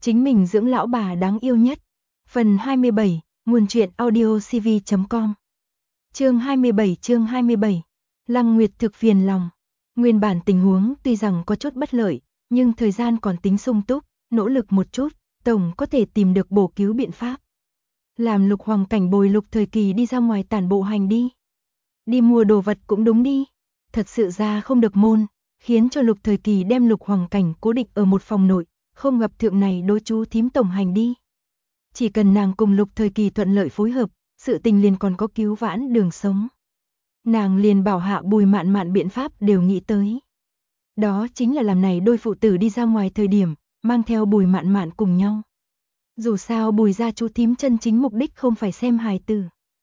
Chính mình dưỡng lão bà đáng yêu nhất. Phần 27, nguồn truyện audiocv.com. Chương 27. Lăng Nguyệt thực phiền lòng. Nguyên bản tình huống tuy rằng có chút bất lợi, nhưng thời gian còn tính sung túc, nỗ lực một chút, tổng có thể tìm được bổ cứu biện pháp. Làm Lục Hoàng Cảnh bồi Lục Thời Kỳ đi ra ngoài tản bộ hành đi. Đi mua đồ vật cũng đúng đi. Thật sự ra không được môn, khiến cho Lục Thời Kỳ đem Lục Hoàng Cảnh cố định ở một phòng nội, không gặp thượng này đối chú thím tổng hành đi. Chỉ cần nàng cùng Lục Thời Kỳ thuận lợi phối hợp, sự tình liền còn có cứu vãn đường sống. Nàng liền bảo hạ Bùi Mạn Mạn biện pháp đều nghĩ tới. Đó chính là làm này đôi phụ tử đi ra ngoài thời điểm, mang theo Bùi Mạn Mạn cùng nhau. Dù sao Bùi gia chú thím chân chính mục đích không phải xem hài tử.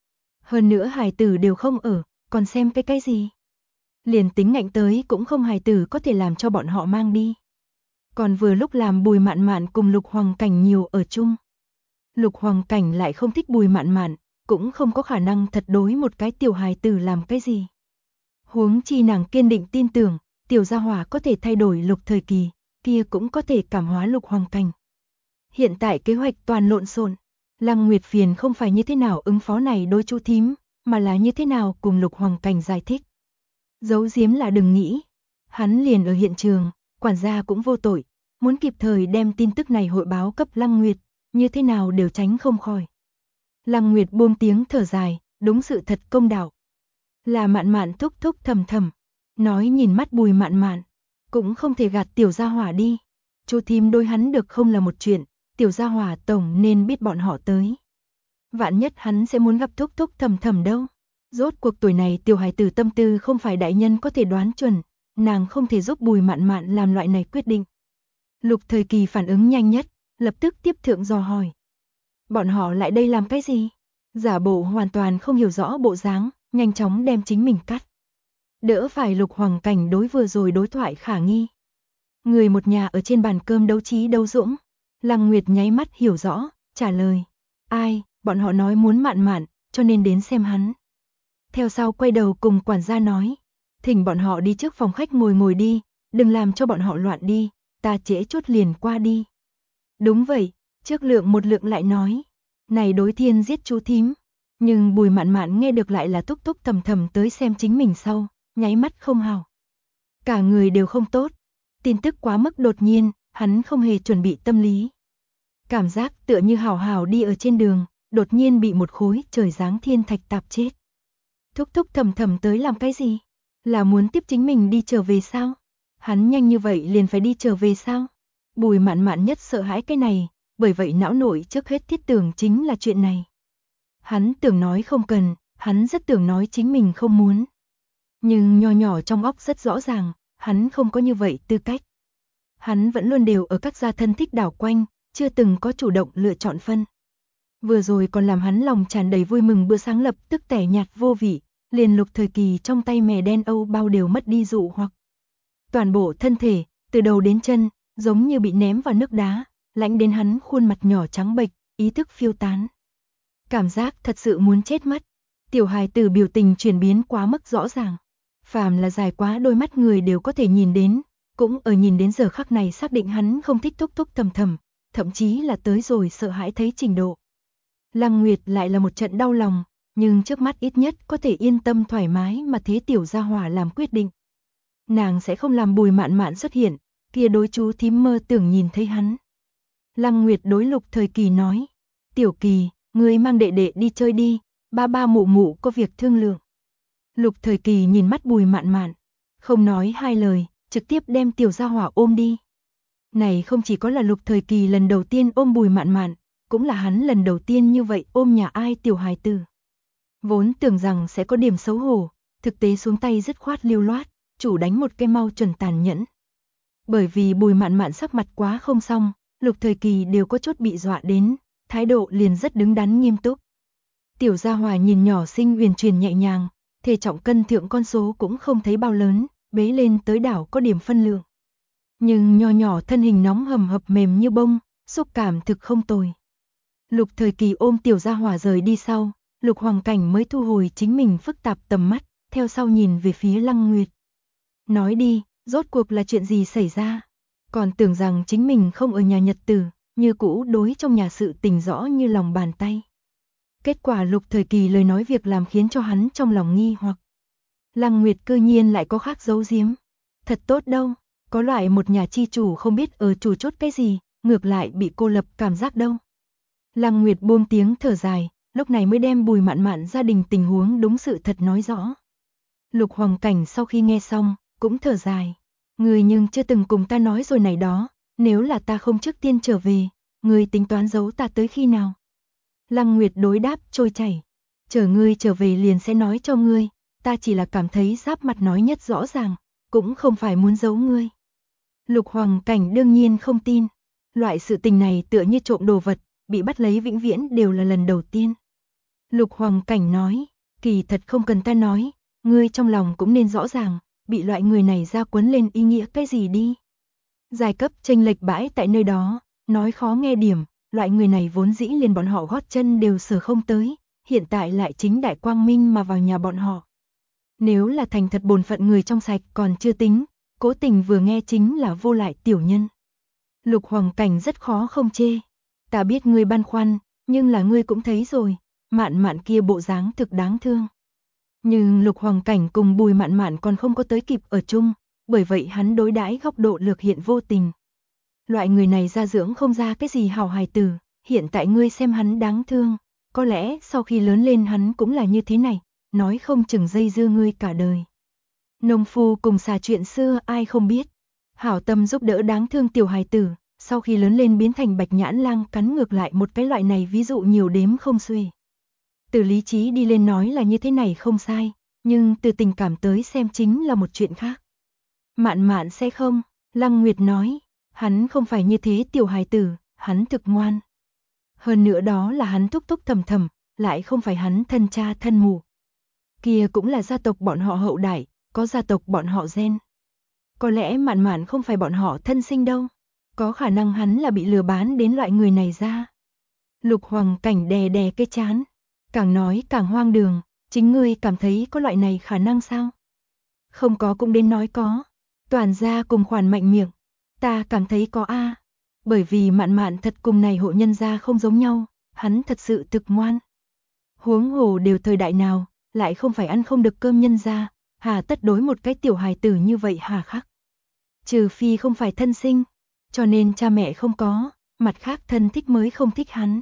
Hơn nữa hài tử đều không ở, còn xem cái gì. Liền tính ngạnh tới cũng không hài tử có thể làm cho bọn họ mang đi. Còn vừa lúc làm Bùi Mạn Mạn cùng Lục Hoàng Cảnh nhiều ở chung. Lục Hoàng Cảnh lại không thích Bùi Mạn Mạn, cũng không có khả năng thật đối một cái tiểu hài tử làm cái gì. Huống chi nàng kiên định tin tưởng, tiểu gia hỏa có thể thay đổi Lục Thời Kỳ, kia cũng có thể cảm hóa Lục Hoàng Cảnh. Hiện tại kế hoạch toàn lộn xộn, Lăng Nguyệt phiền không phải như thế nào ứng phó này đối chú thím, mà là như thế nào cùng Lục Hoàng Cảnh giải thích. Giấu giếm là đừng nghĩ, hắn liền ở hiện trường, quản gia cũng vô tội, muốn kịp thời đem tin tức này hội báo cấp Lăng Nguyệt, như thế nào đều tránh không khỏi. Lăng Nguyệt buông tiếng thở dài, đúng sự thật công đạo. Là Mạn Mạn thúc thúc thầm thầm, nói nhìn mắt Bùi Mạn Mạn, cũng không thể gạt tiểu gia hỏa đi. Chú thím đối hắn được không là một chuyện, tiểu gia hỏa tổng nên biết bọn họ tới. Vạn nhất hắn sẽ muốn gặp thúc thúc thầm thầm đâu. Rốt cuộc tuổi này tiểu hài tử tâm tư không phải đại nhân có thể đoán chuẩn, nàng không thể giúp Bùi Mạn Mạn làm loại này quyết định. Lục Thời Kỳ phản ứng nhanh nhất, lập tức tiếp thượng dò hỏi. Bọn họ lại đây làm cái gì? Giả bộ hoàn toàn không hiểu rõ bộ dáng, nhanh chóng đem chính mình cắt. Đỡ phải Lục Hoàng Cảnh đối vừa rồi đối thoại khả nghi. Người một nhà ở trên bàn cơm đấu trí đấu dũng. Lăng Nguyệt nháy mắt hiểu rõ, trả lời. Ai, bọn họ nói muốn Mạn Mạn, cho nên đến xem hắn. Theo sau quay đầu cùng quản gia nói. Thỉnh bọn họ đi trước phòng khách ngồi đi, đừng làm cho bọn họ loạn đi, ta trễ chút liền qua đi. Đúng vậy, trước lượng một lượng lại nói. Này đối thiên giết chú thím. Nhưng Bùi Mạn Mạn nghe được lại là thúc thúc thầm thầm tới xem chính mình sau, nháy mắt không hào. Cả người đều không tốt. Tin tức quá mức đột nhiên, hắn không hề chuẩn bị tâm lý. Cảm giác tựa như hào hào đi ở trên đường, đột nhiên bị một khối trời giáng thiên thạch tạp chết. Thúc thúc thầm thầm tới làm cái gì? Là muốn tiếp chính mình đi trở về sao? Hắn nhanh như vậy liền phải đi trở về sao? Bùi Mạn Mạn nhất sợ hãi cái này, bởi vậy não nội trước hết thiết tưởng chính là chuyện này. Hắn tưởng nói không cần, hắn rất tưởng nói chính mình không muốn. Nhưng nho nhỏ trong óc rất rõ ràng, hắn không có như vậy tư cách. Hắn vẫn luôn đều ở các gia thân thích đảo quanh, chưa từng có chủ động lựa chọn phân. Vừa rồi còn làm hắn lòng tràn đầy vui mừng bữa sáng lập tức tẻ nhạt vô vị, liền Lục Thời Kỳ trong tay mè đen âu bao đều mất đi dụ hoặc. Toàn bộ thân thể, từ đầu đến chân, giống như bị ném vào nước đá, lạnh đến hắn khuôn mặt nhỏ trắng bệch, ý thức phiêu tán. Cảm giác thật sự muốn chết mất. Tiểu hài tử biểu tình chuyển biến quá mức rõ ràng. Phàm là dài quá đôi mắt người đều có thể nhìn đến, cũng ở nhìn đến giờ khắc này xác định hắn không thích thúc thúc thầm thầm, thậm chí là tới rồi sợ hãi thấy trình độ. Lăng Nguyệt lại là một trận đau lòng, nhưng trước mắt ít nhất có thể yên tâm thoải mái mà thế tiểu gia hỏa làm quyết định. Nàng sẽ không làm Bùi Mạn Mạn xuất hiện, kia đối chú thím mơ tưởng nhìn thấy hắn. Lăng Nguyệt đối Lục Thời Kỳ nói, Tiểu Kỳ, ngươi mang đệ đệ đi chơi đi, ba ba mụ mụ có việc thương lượng. Lục Thời Kỳ nhìn mắt Bùi Mạn Mạn, không nói hai lời, trực tiếp đem tiểu gia hỏa ôm đi. Này không chỉ có là Lục Thời Kỳ lần đầu tiên ôm Bùi Mạn Mạn, cũng là hắn lần đầu tiên như vậy ôm nhà ai tiểu hài tử. Vốn tưởng rằng sẽ có điểm xấu hổ, thực tế xuống tay dứt khoát lưu loát, chủ đánh một cái mau chuẩn tàn nhẫn. Bởi vì Bùi Mạn Mạn sắc mặt quá không xong, Lục Thời Kỳ đều có chút bị dọa đến, thái độ liền rất đứng đắn nghiêm túc. Tiểu gia hỏa nhìn nhỏ xinh huyền truyền nhẹ nhàng, thể trọng cân thượng con số cũng không thấy bao lớn, bế lên tới đảo có điểm phân lượng. Nhưng nho nhỏ thân hình nóng hầm hập mềm như bông, xúc cảm thực không tồi. Lục Thời Kỳ ôm tiểu gia hỏa rời đi sau, Lục Hoàng Cảnh mới thu hồi chính mình phức tạp tầm mắt, theo sau nhìn về phía Lăng Nguyệt. Nói đi, rốt cuộc là chuyện gì xảy ra? Còn tưởng rằng chính mình không ở nhà nhật tử, như cũ đối trong nhà sự tình rõ như lòng bàn tay. Kết quả Lục Thời Kỳ lời nói việc làm khiến cho hắn trong lòng nghi hoặc. Lăng Nguyệt cơ nhiên lại có khác giấu giếm. Thật tốt đâu, có loại một nhà chi chủ không biết ở chủ chốt cái gì, ngược lại bị cô lập cảm giác đâu. Lăng Nguyệt buông tiếng thở dài, lúc này mới đem Bùi Mạn Mạn gia đình tình huống đúng sự thật nói rõ. Lục Hoàng Cảnh sau khi nghe xong, cũng thở dài. Người nhưng chưa từng cùng ta nói rồi này đó, nếu là ta không trước tiên trở về, người tính toán giấu ta tới khi nào? Lăng Nguyệt đối đáp trôi chảy. Chờ ngươi trở về liền sẽ nói cho ngươi, ta chỉ là cảm thấy giáp mặt nói nhất rõ ràng, cũng không phải muốn giấu ngươi. Lục Hoàng Cảnh đương nhiên không tin. Loại sự tình này tựa như trộm đồ vật, bị bắt lấy vĩnh viễn đều là lần đầu tiên. Lục Hoàng Cảnh nói, kỳ thật không cần ta nói, ngươi trong lòng cũng nên rõ ràng, bị loại người này ra quấn lên ý nghĩa cái gì đi. Giai cấp chênh lệch bãi tại nơi đó, nói khó nghe điểm, loại người này vốn dĩ liền bọn họ gót chân đều sờ không tới, hiện tại lại chính đại quang minh mà vào nhà bọn họ. Nếu là thành thật bổn phận người trong sạch còn chưa tính, cố tình vừa nghe chính là vô lại tiểu nhân. Lục Hoàng Cảnh rất khó không chê. Ta biết ngươi băn khoăn, nhưng là ngươi cũng thấy rồi, Mạn Mạn kia bộ dáng thực đáng thương. Nhưng Lục Hoàng Cảnh cùng Bùi Mạn Mạn còn không có tới kịp ở chung, bởi vậy hắn đối đãi góc độ lược hiện vô tình. Loại người này ra dưỡng không ra cái gì hảo hài tử, hiện tại ngươi xem hắn đáng thương, có lẽ sau khi lớn lên hắn cũng là như thế này, nói không chừng dây dưa ngươi cả đời. Nông phu cùng xà chuyện xưa ai không biết, hảo tâm giúp đỡ đáng thương tiểu hài tử, sau khi lớn lên biến thành bạch nhãn lang cắn ngược lại một cái loại này ví dụ nhiều đếm không xuể. Từ lý trí đi lên nói là như thế này không sai, nhưng từ tình cảm tới xem chính là một chuyện khác. Mạn Mạn sẽ không, Lăng Nguyệt nói, hắn không phải như thế tiểu hài tử, hắn thực ngoan. Hơn nữa đó là hắn thúc thúc thầm thầm, lại không phải hắn thân cha thân mụ. Kia cũng là gia tộc bọn họ hậu đại, có gia tộc bọn họ gen. Có lẽ Mạn Mạn không phải bọn họ thân sinh đâu, có khả năng hắn là bị lừa bán đến loại người này ra. Lục Hoàng Cảnh đè đè cái chán, càng nói càng hoang đường, chính ngươi cảm thấy có loại này khả năng sao? Không có cũng đến nói có. Toàn gia cùng khoản mạnh miệng, ta cảm thấy có a. Bởi vì Mạn Mạn thật cùng này hộ nhân gia không giống nhau, hắn thật sự thực ngoan. Huống hồ đều thời đại nào, lại không phải ăn không được cơm nhân gia, hà tất đối một cái tiểu hài tử như vậy hà khắc. Trừ phi không phải thân sinh, cho nên cha mẹ không có, mặt khác thân thích mới không thích hắn.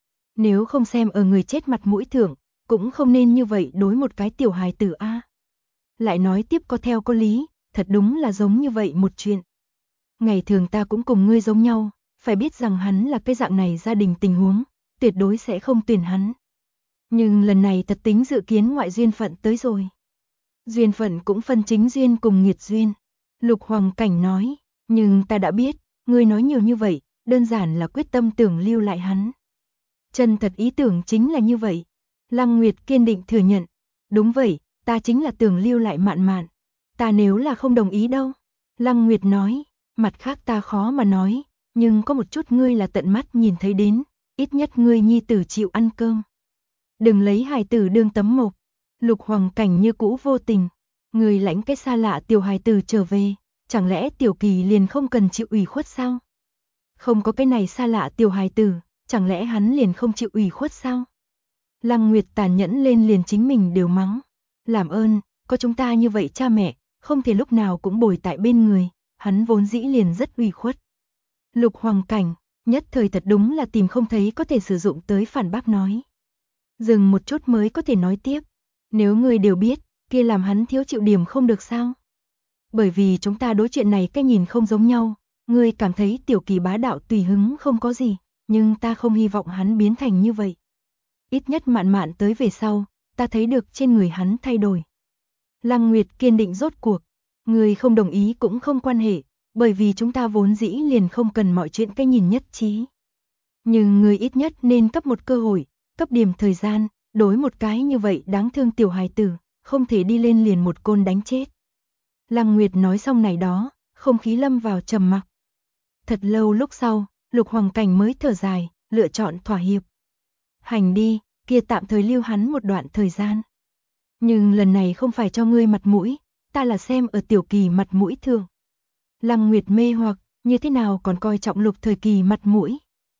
Nếu không xem ở người chết mặt mũi thượng, cũng không nên như vậy đối một cái tiểu hài tử a. Lại nói tiếp có theo có lý, thật đúng là giống như vậy một chuyện. Ngày thường ta cũng cùng ngươi giống nhau, phải biết rằng hắn là cái dạng này gia đình tình huống, tuyệt đối sẽ không tuyển hắn. Nhưng lần này thật tính dự kiến ngoại duyên phận tới rồi. Duyên phận cũng phân chính duyên cùng nghiệt duyên. Lục Hoàng Cảnh nói, nhưng ta đã biết, ngươi nói nhiều như vậy, đơn giản là quyết tâm tưởng lưu lại hắn. Chân thật ý tưởng chính là như vậy. Lăng Nguyệt kiên định thừa nhận, đúng vậy, ta chính là tưởng lưu lại Mạn Mạn. Ta nếu là không đồng ý đâu. Lăng Nguyệt nói, mặt khác ta khó mà nói, nhưng có một chút ngươi là tận mắt nhìn thấy đến, ít nhất ngươi nhi tử chịu ăn cơm. Đừng lấy hài tử đương tấm mộc. Lục Hoàng Cảnh như cũ vô tình, người lãnh cái xa lạ tiểu hài tử trở về, chẳng lẽ Tiểu Kỳ liền không cần chịu ủy khuất sao? Không có cái này xa lạ tiểu hài tử, chẳng lẽ hắn liền không chịu ủy khuất sao? Lăng Nguyệt tàn nhẫn lên liền chính mình đều mắng, làm ơn, có chúng ta như vậy cha mẹ, không thể lúc nào cũng bồi tại bên người, hắn vốn dĩ liền rất ủy khuất. Lục Hoàng Cảnh, nhất thời thật đúng là tìm không thấy có thể sử dụng tới phản bác nói. Dừng một chút mới có thể nói tiếp, nếu người đều biết, kia làm hắn thiếu chịu điểm không được sao? Bởi vì chúng ta đối chuyện này cái nhìn không giống nhau, ngươi cảm thấy Tiểu Kỳ bá đạo tùy hứng không có gì, nhưng ta không hy vọng hắn biến thành như vậy. Ít nhất Mạn Mạn tới về sau, ta thấy được trên người hắn thay đổi. Lăng Nguyệt kiên định rốt cuộc, người không đồng ý cũng không quan hệ, bởi vì chúng ta vốn dĩ liền không cần mọi chuyện cái nhìn nhất trí. Nhưng người ít nhất nên cấp một cơ hội, cấp điểm thời gian, đối một cái như vậy đáng thương tiểu hài tử, không thể đi lên liền một côn đánh chết. Lăng Nguyệt nói xong này đó, không khí lâm vào trầm mặc. Thật lâu lúc sau, Lục Hoàng Cảnh mới thở dài, lựa chọn thỏa hiệp. Hành đi, kia tạm thời lưu hắn một đoạn thời gian. Nhưng lần này không phải cho ngươi mặt mũi, ta là xem ở Tiểu Kỳ mặt mũi thường. Lăng Nguyệt mê hoặc, như thế nào còn coi trọng Lục Thời Kỳ mặt mũi.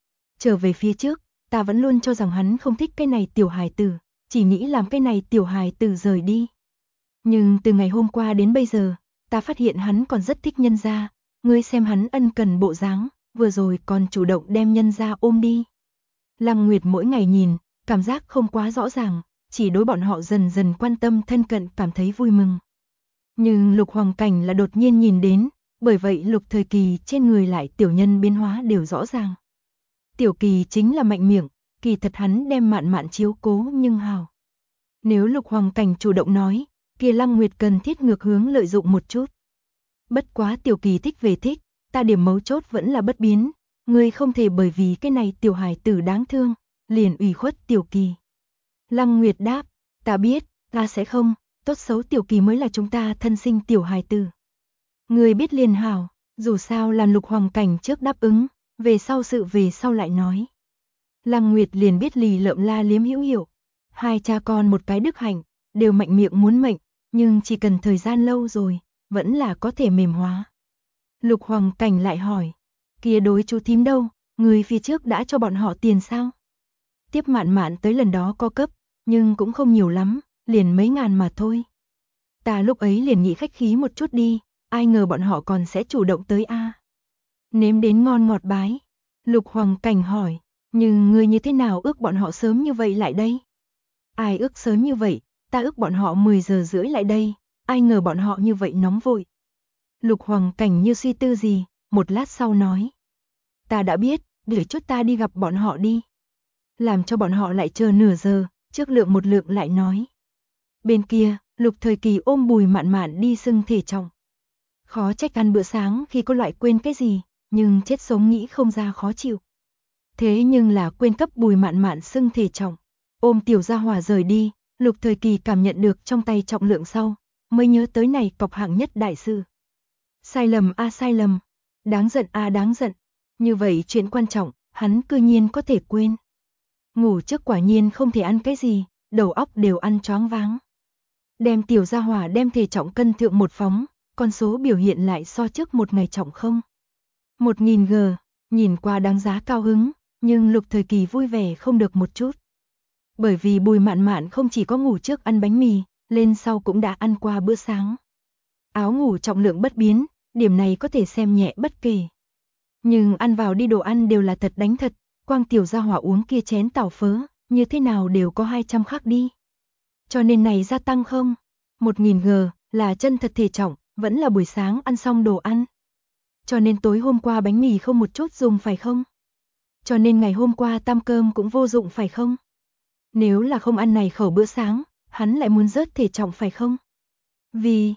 Trở về phía trước, ta vẫn luôn cho rằng hắn không thích cái này tiểu hài tử, chỉ nghĩ làm cái này tiểu hài tử rời đi. Nhưng từ ngày hôm qua đến bây giờ, ta phát hiện hắn còn rất thích Nhân gia, ngươi xem hắn ân cần bộ dáng, vừa rồi còn chủ động đem Nhân gia ôm đi. Lăng Nguyệt mỗi ngày nhìn, cảm giác không quá rõ ràng, chỉ đối bọn họ dần dần quan tâm thân cận cảm thấy vui mừng. Nhưng Lục Hoàng Cảnh là đột nhiên nhìn đến, bởi vậy Lục Thời Kỳ trên người lại tiểu nhân biến hóa đều rõ ràng. Tiểu Kỳ chính là mạnh miệng, kỳ thật hắn đem Mạn Mạn chiếu cố nhưng hào. Nếu Lục Hoàng Cảnh chủ động nói, kia Lăng Nguyệt cần thiết ngược hướng lợi dụng một chút. Bất quá Tiểu Kỳ thích về thích, ta điểm mấu chốt vẫn là bất biến, ngươi không thể bởi vì cái này tiểu hài tử đáng thương, liền ủy khuất Tiểu Kỳ. Lăng Nguyệt đáp, ta biết, ta sẽ không, tốt xấu Tiểu Kỳ mới là chúng ta thân sinh tiểu hài tử. Ngươi biết liền hảo, dù sao làm Lục Hoàng Cảnh trước đáp ứng, về sau lại nói. Lăng Nguyệt liền biết lì lợm la liếm hữu hiệu, hai cha con một cái đức hạnh, đều mạnh miệng muốn mệnh, nhưng chỉ cần thời gian lâu rồi, vẫn là có thể mềm hóa. Lục Hoàng Cảnh lại hỏi, kia đối chú thím đâu, người phía trước đã cho bọn họ tiền sao? Tiếp Mạn Mạn tới lần đó có cấp, nhưng cũng không nhiều lắm, liền mấy ngàn mà thôi. Ta lúc ấy liền nghĩ khách khí một chút đi, ai ngờ bọn họ còn sẽ chủ động tới a. Nếm đến ngon ngọt bái. Lục Hoàng Cảnh hỏi, nhưng ngươi như thế nào ước bọn họ sớm như vậy lại đây? Ai ước sớm như vậy, ta ước bọn họ 10 giờ rưỡi lại đây, ai ngờ bọn họ như vậy nóng vội. Lục Hoàng Cảnh như suy tư gì, một lát sau nói. Ta đã biết, để chút ta đi gặp bọn họ đi. Làm cho bọn họ lại chờ nửa giờ, trước lượng một lượng lại nói. Bên kia, Lục Thời Kỳ ôm Bùi Mạn Mạn đi xưng thể trọng. Khó trách ăn bữa sáng khi có loại quên cái gì, nhưng chết sống nghĩ không ra khó chịu. Thế nhưng là quên cấp Bùi Mạn Mạn xưng thể trọng. Ôm tiểu gia hỏa rời đi, Lục Thời Kỳ cảm nhận được trong tay trọng lượng sau, mới nhớ tới này cọc hạng nhất đại sư. Sai lầm a sai lầm, đáng giận a đáng giận. Như vậy chuyện quan trọng, hắn cư nhiên có thể quên. Ngủ trước quả nhiên không thể ăn cái gì, đầu óc đều ăn choáng váng. Đem tiểu gia hỏa đem thể trọng cân thượng một phóng, con số biểu hiện lại so trước một ngày trọng không. 1000 g, nhìn qua đáng giá cao hứng, nhưng Lục Thời Kỳ vui vẻ không được một chút. Bởi vì Bùi Mạn Mạn không chỉ có ngủ trước ăn bánh mì, lên sau cũng đã ăn qua bữa sáng. Áo ngủ trọng lượng bất biến, điểm này có thể xem nhẹ bất kể. Nhưng ăn vào đi đồ ăn đều là thật đánh thật, quang tiểu gia hỏa uống kia chén tảo phớ, như thế nào đều có 200 khắc đi. Cho nên này gia tăng không? 1000 g là chân thật thể trọng, vẫn là buổi sáng ăn xong đồ ăn. Cho nên tối hôm qua bánh mì không một chút dùng phải không? Cho nên ngày hôm qua tam cơm cũng vô dụng phải không? Nếu là không ăn này khẩu bữa sáng, hắn lại muốn rớt thể trọng phải không? Vì,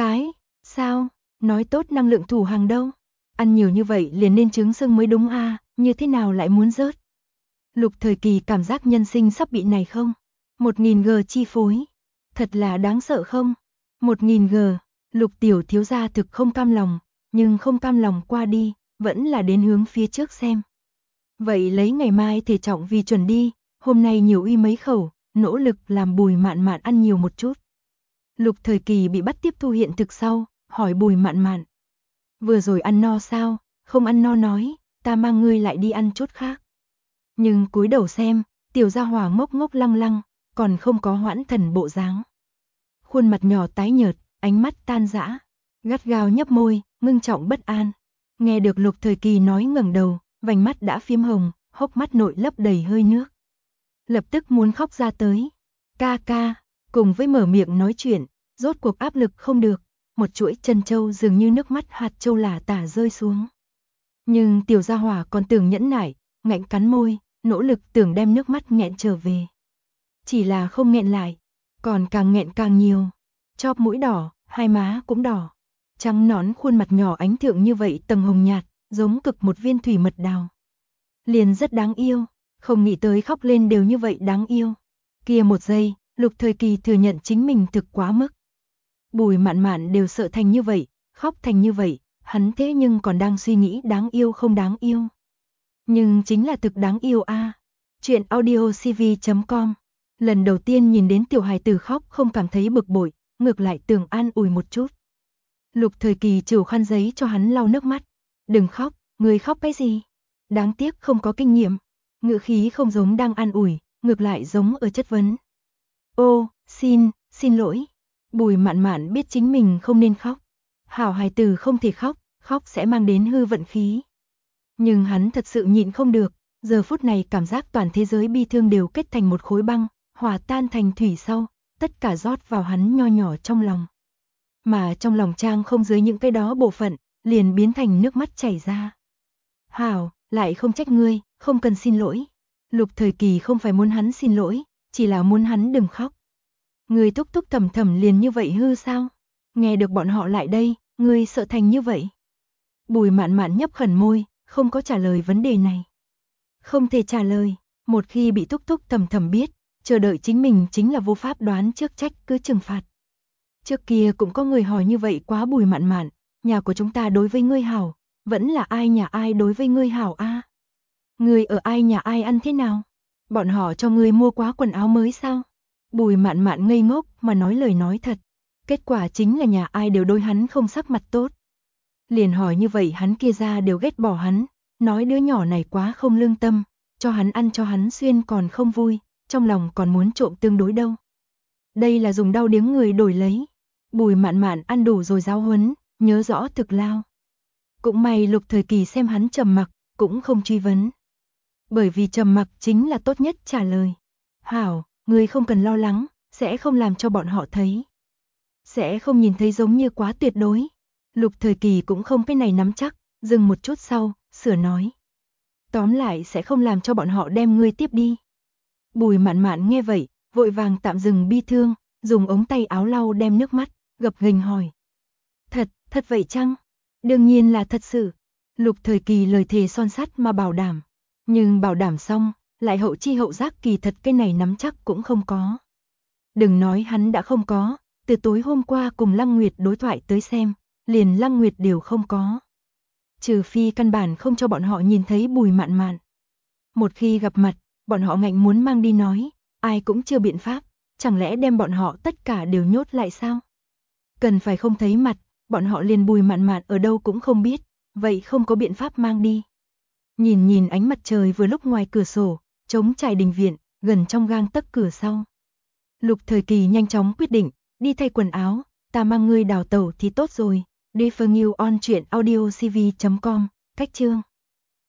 sao, nói tốt năng lượng thủ hàng đâu? Ăn nhiều như vậy liền nên trứng sưng mới đúng a, như thế nào lại muốn rớt? Lục Thời Kỳ cảm giác nhân sinh sắp bị này không? 1000 g chi phối, thật là đáng sợ không? 1000 g, Lục tiểu thiếu gia thực không cam lòng, nhưng không cam lòng qua đi, vẫn là đến hướng phía trước xem. Vậy lấy ngày mai thể trọng vì chuẩn đi, hôm nay nhiều uy mấy khẩu, nỗ lực làm Bùi Mạn Mạn ăn nhiều một chút. Lục Thời Kỳ bị bắt tiếp thu hiện thực sau, hỏi Bùi Mạn Mạn. Vừa rồi ăn no sao, không ăn no nói, ta mang ngươi lại đi ăn chút khác. Nhưng cúi đầu xem, tiểu gia hỏa ngốc ngốc lăng lăng, còn không có hoãn thần bộ dáng. Khuôn mặt nhỏ tái nhợt, ánh mắt tan rã, gắt gao nhấp môi, ngưng trọng bất an. Nghe được Lục Thời Kỳ nói ngẩng đầu, vành mắt đã phím hồng, hốc mắt nội lấp đầy hơi nước. Lập tức muốn khóc ra tới. Ca ca, cùng với mở miệng nói chuyện, rốt cuộc áp lực không được, một chuỗi chân châu dường như nước mắt hạt châu lả tả rơi xuống. Nhưng tiểu gia hỏa còn tưởng nhẫn nại, ngạnh cắn môi, nỗ lực tưởng đem nước mắt nghẹn trở về. Chỉ là không nghẹn lại, còn càng nghẹn càng nhiều. Chóp mũi đỏ, hai má cũng đỏ. Trắng nõn khuôn mặt nhỏ ánh thượng như vậy tầng hồng nhạt, giống cực một viên thủy mật đào. Liền rất đáng yêu, không nghĩ tới khóc lên đều như vậy đáng yêu. Kia một giây, Lục Thời Kỳ thừa nhận chính mình thực quá mức. Bùi Mạn Mạn đều sợ thành như vậy, khóc thành như vậy, hắn thế nhưng còn đang suy nghĩ đáng yêu không đáng yêu. Nhưng chính là thực đáng yêu a. Chuyện audiocv.com. Lần đầu tiên nhìn đến tiểu hài tử khóc không cảm thấy bực bội, ngược lại tưởng an ủi một chút. Lục Thời Kỳ chịu khăn giấy cho hắn lau nước mắt. Đừng khóc, người khóc cái gì? Đáng tiếc không có kinh nghiệm, ngữ khí không giống đang an ủi, ngược lại giống ở chất vấn. Ô, xin lỗi. Bùi Mạn Mạn biết chính mình không nên khóc. Hảo hài tử không thể khóc, khóc sẽ mang đến hư vận khí. Nhưng hắn thật sự nhịn không được, giờ phút này cảm giác toàn thế giới bi thương đều kết thành một khối băng, hòa tan thành thủy sau, tất cả rót vào hắn nho nhỏ trong lòng. Mà trong lòng trang không dưới những cái đó bộ phận, liền biến thành nước mắt chảy ra. Hảo, lại không trách ngươi, không cần xin lỗi. Lục Thời Kỳ không phải muốn hắn xin lỗi, chỉ là muốn hắn đừng khóc. Ngươi thúc thúc thầm thầm liền như vậy hư sao? Nghe được bọn họ lại đây, ngươi sợ thành như vậy. Bùi Mạn Mạn nhấp khẩn môi, không có trả lời vấn đề này. Không thể trả lời, một khi bị thúc thúc thầm thầm biết, chờ đợi chính mình chính là vô pháp đoán trước trách cứ trừng phạt. Trước kia cũng có người hỏi như vậy quá Bùi Mạn Mạn, nhà của chúng ta đối với ngươi hảo, vẫn là ai nhà ai đối với ngươi hảo a? Ngươi ở ai nhà ai ăn thế nào? Bọn họ cho ngươi mua quá quần áo mới sao? Bùi Mạn Mạn ngây ngốc mà nói lời nói thật. Kết quả chính là nhà ai đều đối hắn không sắc mặt tốt. Liền hỏi như vậy hắn kia ra đều ghét bỏ hắn, nói đứa nhỏ này quá không lương tâm, cho hắn ăn cho hắn xuyên còn không vui, trong lòng còn muốn trộm tương đối đâu. Đây là dùng đau điếng người đổi lấy. Bùi Mạn Mạn ăn đủ rồi giáo huấn, nhớ rõ thực lao. Cũng may Lục Thời Kỳ xem hắn trầm mặc, cũng không truy vấn. Bởi vì trầm mặc chính là tốt nhất trả lời. Hảo, ngươi không cần lo lắng, sẽ không làm cho bọn họ thấy. Sẽ không nhìn thấy giống như quá tuyệt đối. Lục Thời Kỳ cũng không cái này nắm chắc, dừng một chút sau, sửa nói. Tóm lại sẽ không làm cho bọn họ đem ngươi tiếp đi. Bùi Mạn Mạn nghe vậy, vội vàng tạm dừng bi thương, dùng ống tay áo lau đem nước mắt, gập ghềnh hỏi. Thật vậy chăng? Đương nhiên là thật sự. Lục Thời Kỳ lời thề son sắt mà bảo đảm. Nhưng bảo đảm xong, lại hậu chi hậu giác kỳ thật cái này nắm chắc cũng không có. Đừng nói hắn đã không có, từ tối hôm qua cùng Lăng Nguyệt đối thoại tới xem, liền Lăng Nguyệt đều không có. Trừ phi căn bản không cho bọn họ nhìn thấy Bùi Mạn Mạn. Một khi gặp mặt, bọn họ ngạnh muốn mang đi nói, ai cũng chưa biện pháp, chẳng lẽ đem bọn họ tất cả đều nhốt lại sao? Cần phải không thấy mặt, bọn họ liền Bùi Mạn Mạn ở đâu cũng không biết, vậy không có biện pháp mang đi. Nhìn ánh mặt trời vừa lúc ngoài cửa sổ, trống trải đình viện, gần trong gang tấc cửa sau. Lục Thời Kỳ nhanh chóng quyết định, đi thay quần áo, ta mang ngươi đào tẩu thì tốt rồi. Đi Phương Nghiêu on truyện audio cv.com, cách chương.